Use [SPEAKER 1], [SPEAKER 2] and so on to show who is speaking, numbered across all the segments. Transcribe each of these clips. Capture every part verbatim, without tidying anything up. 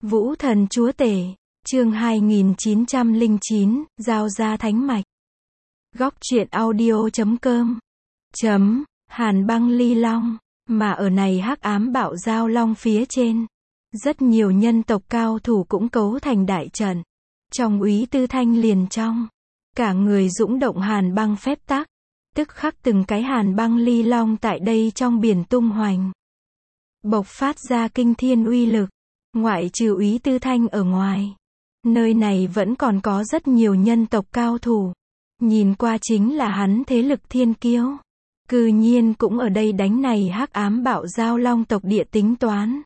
[SPEAKER 1] Vũ thần chúa tể, chương hai nghìn chín trăm lẻ chín, giao ra thánh mạch. Góc truyện audio chấm com. Chấm, Hàn băng ly long, mà ở này hắc ám bạo giao long phía trên. Rất nhiều nhân tộc cao thủ cũng cấu thành đại trận. Trong úy tư thanh liền trong. Cả người dũng động hàn băng phép tắc. Tức khắc từng cái hàn băng ly long tại đây trong biển tung hoành. Bộc phát ra kinh thiên uy lực. Ngoại trừ úy tư thanh ở ngoài. Nơi này vẫn còn có rất nhiều nhân tộc cao thủ. Nhìn qua chính là hắn thế lực thiên kiêu. Cư nhiên cũng ở đây đánh này hắc ám bạo giao long tộc địa tính toán.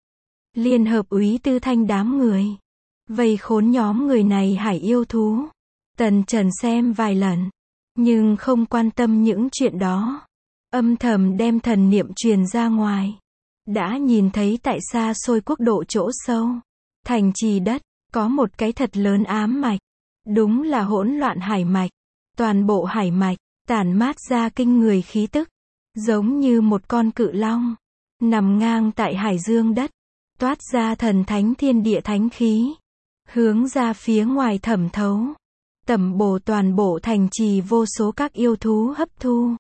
[SPEAKER 1] Liên hợp úy tư thanh đám người. Vây khốn nhóm người này hải yêu thú. Tần Trần xem vài lần. Nhưng không quan tâm những chuyện đó. Âm thầm đem thần niệm truyền ra ngoài. Đã nhìn thấy tại xa xôi quốc độ chỗ sâu. Thành trì đất. Có một cái thật lớn ám mạch. Đúng là hỗn loạn hải mạch. Toàn bộ hải mạch. Tản mát ra kinh người khí tức. Giống như một con cự long. Nằm ngang tại hải dương đất. Toát ra thần thánh thiên địa thánh khí. Hướng ra phía ngoài thẩm thấu. Tẩm bổ toàn bộ thành trì vô số các yêu thú hấp thu.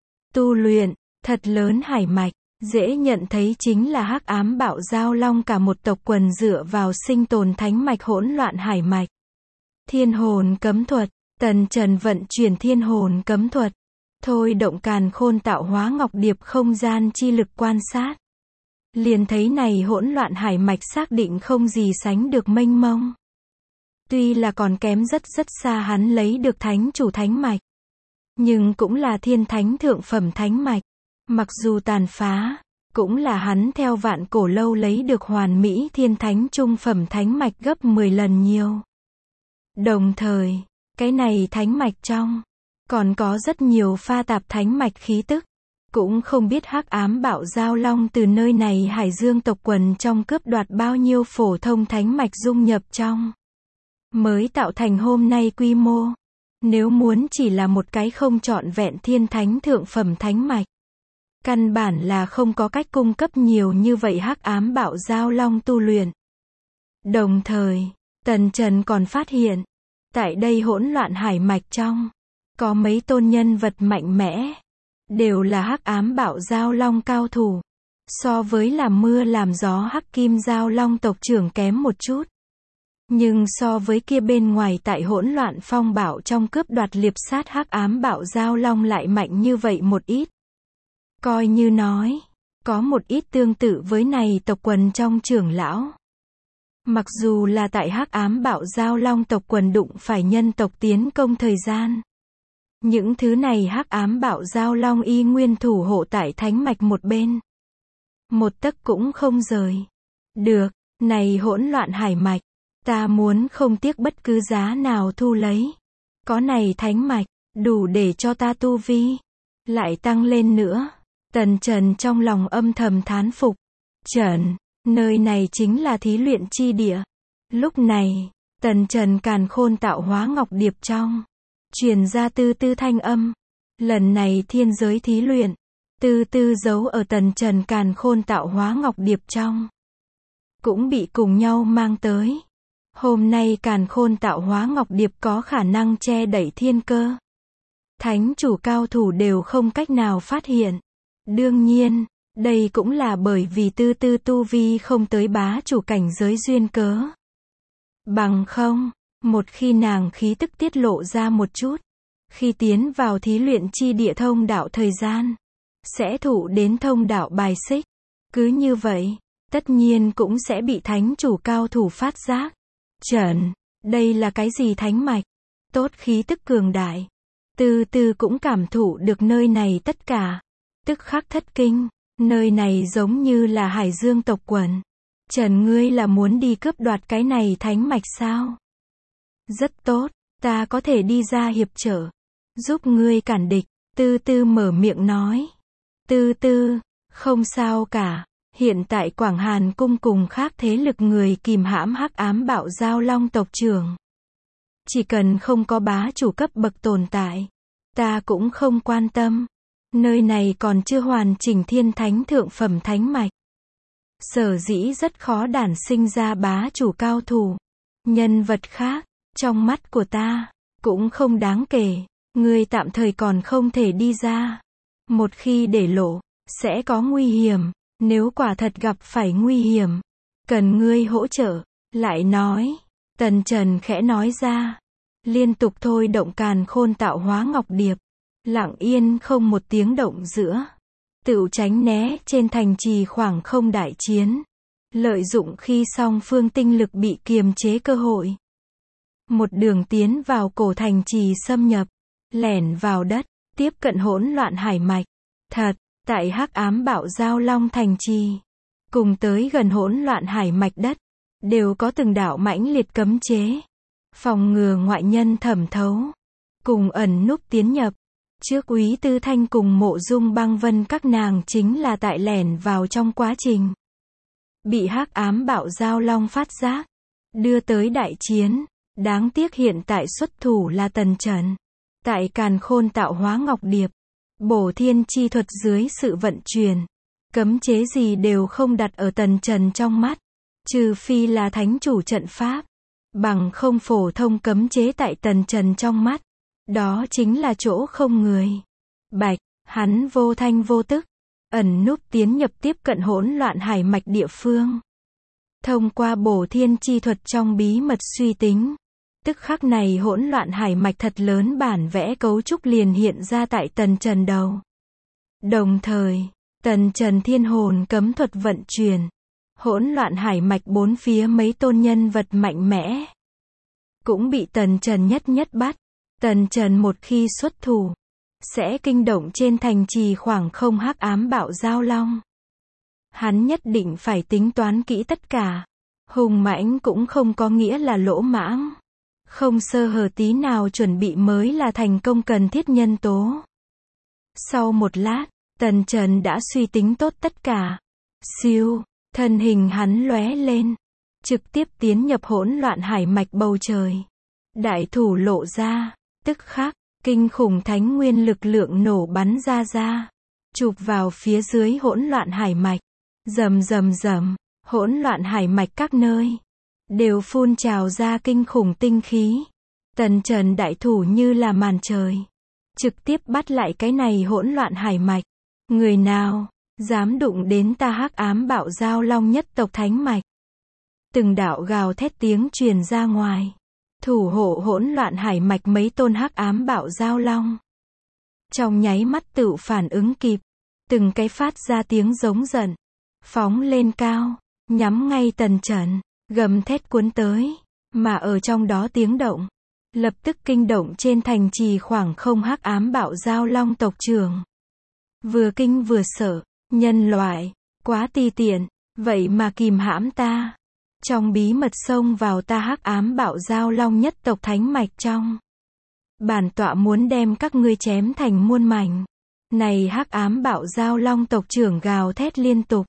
[SPEAKER 1] Tu luyện, thật lớn hải mạch. Dễ nhận thấy chính là hắc ám bạo giao long cả một tộc quần dựa vào sinh tồn thánh mạch hỗn loạn hải mạch. Thiên hồn cấm thuật. Tần Trần vận chuyển thiên hồn cấm thuật. Thôi động càn khôn tạo hóa ngọc điệp không gian chi lực quan sát. Liền thấy này hỗn loạn hải mạch xác định không gì sánh được mênh mông. Tuy là còn kém rất rất xa hắn lấy được thánh chủ thánh mạch. Nhưng cũng là thiên thánh thượng phẩm thánh mạch. Mặc dù tàn phá, cũng là hắn theo vạn cổ lâu lấy được hoàn mỹ thiên thánh trung phẩm thánh mạch gấp mười lần nhiều. Đồng thời, cái này thánh mạch trong, còn có rất nhiều pha tạp thánh mạch khí tức. Cũng không biết hắc ám bạo giao long từ nơi này hải dương tộc quần trong cướp đoạt bao nhiêu phổ thông thánh mạch dung nhập trong. Mới tạo thành hôm nay quy mô. Nếu muốn chỉ là một cái không trọn vẹn thiên thánh thượng phẩm thánh mạch. Căn bản là không có cách cung cấp nhiều như vậy hắc ám bạo giao long tu luyện. Đồng thời, Tần Trần còn phát hiện. Tại đây hỗn loạn hải mạch trong. Có mấy tôn nhân vật mạnh mẽ. Đều là hắc ám bạo giao long cao thủ. So với làm mưa làm gió hắc kim giao long tộc trưởng kém một chút. Nhưng so với kia bên ngoài tại hỗn loạn phong bạo trong cướp đoạt liệp sát hắc ám bạo giao long lại mạnh như vậy một ít. Coi như nói, có một ít tương tự với này tộc quần trong trưởng lão. Mặc dù là tại hắc ám bạo giao long tộc quần đụng phải nhân tộc tiến công thời gian. Những thứ này hắc ám bạo giao long y nguyên thủ hộ tại thánh mạch một bên. Một tấc cũng không rời. Được, này hỗn loạn hải mạch. Ta muốn không tiếc bất cứ giá nào thu lấy. Có này thánh mạch, đủ để cho ta tu vi. Lại tăng lên nữa. Tần Trần trong lòng âm thầm thán phục. Trần, nơi này chính là thí luyện chi địa. Lúc này, Tần Trần càn khôn tạo hóa ngọc điệp trong. Truyền ra tư tư thanh âm. Lần này thiên giới thí luyện. Tư tư giấu ở Tần Trần càn khôn tạo hóa ngọc điệp trong. Cũng bị cùng nhau mang tới. Hôm nay càn khôn tạo hóa ngọc điệp có khả năng che đẩy thiên cơ. Thánh chủ cao thủ đều không cách nào phát hiện. Đương nhiên, đây cũng là bởi vì tư tư tu vi không tới bá chủ cảnh giới duyên cớ. Bằng không, một khi nàng khí tức tiết lộ ra một chút, khi tiến vào thí luyện chi địa thông đạo thời gian, sẽ thụ đến thông đạo bài xích. Cứ như vậy, tất nhiên cũng sẽ bị thánh chủ cao thủ phát giác. Trần, đây là cái gì thánh mạch? Tốt khí tức cường đại. Từ từ cũng cảm thụ được nơi này tất cả. Tức khắc thất kinh, nơi này giống như là hải dương tộc quần. Trần ngươi là muốn đi cướp đoạt cái này thánh mạch sao? Rất tốt, ta có thể đi ra hiệp trợ. Giúp ngươi cản địch, tư tư mở miệng nói. Tư tư, không sao cả. Hiện tại Quảng Hàn cung cùng khác thế lực người kìm hãm hắc ám bạo giao long tộc trưởng. Chỉ cần không có bá chủ cấp bậc tồn tại. Ta cũng không quan tâm. Nơi này còn chưa hoàn chỉnh thiên thánh thượng phẩm thánh mạch. sở dĩ rất khó đản sinh ra bá chủ cao thủ. Nhân vật khác, trong mắt của ta, cũng không đáng kể, ngươi tạm thời còn không thể đi ra. Một khi để lộ, sẽ có nguy hiểm, nếu quả thật gặp phải nguy hiểm, cần ngươi hỗ trợ, lại nói. Tần Trần khẽ nói ra, liên tục thôi động càn khôn tạo hóa ngọc điệp, lặng yên không một tiếng động giữa, tựu tránh né trên thành trì khoảng không đại chiến, lợi dụng khi song phương tinh lực bị kiềm chế cơ hội. Một đường tiến vào cổ thành trì xâm nhập, lẻn vào đất, tiếp cận hỗn loạn hải mạch. Thật, tại hắc ám bạo giao long thành trì, cùng tới gần hỗn loạn hải mạch đất, đều có từng đạo mãnh liệt cấm chế, phòng ngừa ngoại nhân thẩm thấu, cùng ẩn núp tiến nhập. Trước Úy Tư Thanh cùng Mộ Dung Băng Vân các nàng chính là tại lẻn vào trong quá trình, bị hắc ám bạo giao long phát giác, đưa tới đại chiến. Đáng tiếc hiện tại xuất thủ là Tần Trần. Tại càn khôn tạo hóa ngọc điệp, bổ thiên chi thuật dưới sự vận chuyển, cấm chế gì đều không đặt ở Tần Trần trong mắt, trừ phi là thánh chủ trận pháp, bằng không phổ thông cấm chế tại Tần Trần trong mắt, đó chính là chỗ không người. Bạch, hắn vô thanh vô tức, ẩn núp tiến nhập tiếp cận hỗn loạn hải mạch địa phương. Thông qua bổ thiên chi thuật trong bí mật suy tính, tức khắc này hỗn loạn hải mạch thật lớn bản vẽ cấu trúc liền hiện ra tại Tần Trần đầu. Đồng thời, Tần Trần thiên hồn cấm thuật vận chuyển, hỗn loạn hải mạch bốn phía mấy tôn nhân vật mạnh mẽ cũng bị Tần Trần nhất nhất bắt. Tần Trần một khi xuất thủ, sẽ kinh động trên thành trì khoảng không hắc ám bạo giao long. Hắn nhất định phải tính toán kỹ tất cả. Hùng mãnh cũng không có nghĩa là lỗ mãng. Không sơ hở tí nào chuẩn bị mới là thành công cần thiết nhân tố. Sau một lát, Tần Trần đã suy tính tốt tất cả. Siêu, thân hình hắn lóe lên, trực tiếp tiến nhập hỗn loạn hải mạch bầu trời. Đại thủ lộ ra, tức khắc, kinh khủng thánh nguyên lực lượng nổ bắn ra ra, chụp vào phía dưới hỗn loạn hải mạch. Rầm rầm rầm, hỗn loạn hải mạch các nơi đều phun trào ra kinh khủng tinh khí. Tần Trần đại thủ như là màn trời, trực tiếp bắt lại cái này hỗn loạn hải mạch. Người nào dám đụng đến ta hắc ám bạo giao long nhất tộc thánh mạch? Từng đạo gào thét tiếng truyền ra ngoài. Thủ hộ hỗn loạn hải mạch mấy tôn hắc ám bạo giao long, trong nháy mắt tự phản ứng kịp, từng cái phát ra tiếng giống giận, phóng lên cao, nhắm ngay Tần Trần, gầm thét cuốn tới, mà ở trong đó tiếng động, lập tức kinh động trên thành trì khoảng không hắc ám bạo giao long tộc trưởng. Vừa kinh vừa sợ, nhân loại, quá ti tiện, vậy mà kìm hãm ta. Trong bí mật xông vào ta hắc ám bạo giao long nhất tộc thánh mạch trong. Bản tọa muốn đem các ngươi chém thành muôn mảnh. Này hắc ám bạo giao long tộc trưởng gào thét liên tục.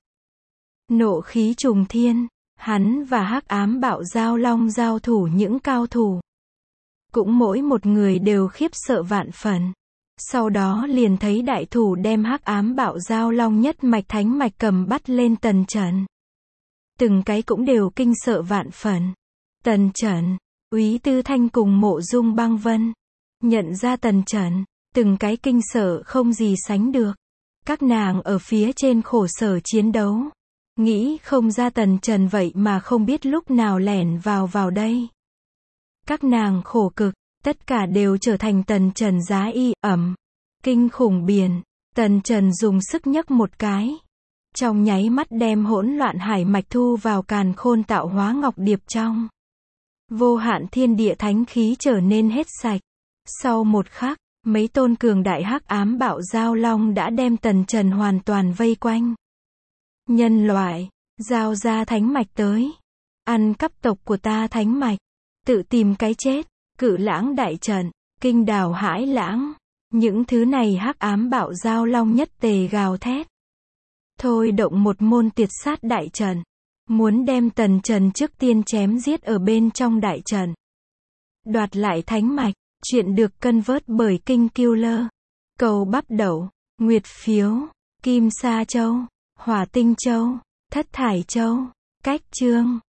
[SPEAKER 1] Nộ khí trùng thiên, hắn và hắc ám bạo giao long giao thủ những cao thủ. Cũng mỗi một người đều khiếp sợ vạn phần. Sau đó liền thấy đại thủ đem hắc ám bạo giao long nhất mạch thánh mạch cầm bắt lên Tần Trần. Từng cái cũng đều kinh sợ vạn phần. Tần Trần, Úy Tư Thanh cùng Mộ Dung Băng Vân nhận ra Tần Trần, từng cái kinh sợ không gì sánh được. Các nàng ở phía trên khổ sở chiến đấu, nghĩ không ra Tần Trần vậy mà không biết lúc nào lẻn vào vào đây. Các nàng khổ cực, tất cả đều trở thành Tần Trần giá y ẩm. Kinh khủng biển, Tần Trần dùng sức nhấc một cái, trong nháy mắt đem hỗn loạn hải mạch thu vào càn khôn tạo hóa ngọc điệp trong. Vô hạn thiên địa thánh khí trở nên hết sạch. Sau một khắc, mấy tôn cường đại hắc ám bạo giao long đã đem Tần Trần hoàn toàn vây quanh. Nhân loại, giao ra thánh mạch tới. Ăn cắp tộc của ta thánh mạch. Tự tìm cái chết. Cự lãng đại trận, kinh đào hãi lãng. Những thứ này hắc ám bạo giao long nhất tề gào thét. Thôi động một môn tuyệt sát đại trận. Muốn đem Tần Trần trước tiên chém giết ở bên trong đại trận. Đoạt lại thánh mạch. Chuyện được cân vớt bởi Kinh Killer. Cầu bắp đậu, nguyệt phiếu, kim sa châu, hỏa tinh châu. Thất Thải Châu. Cách chương.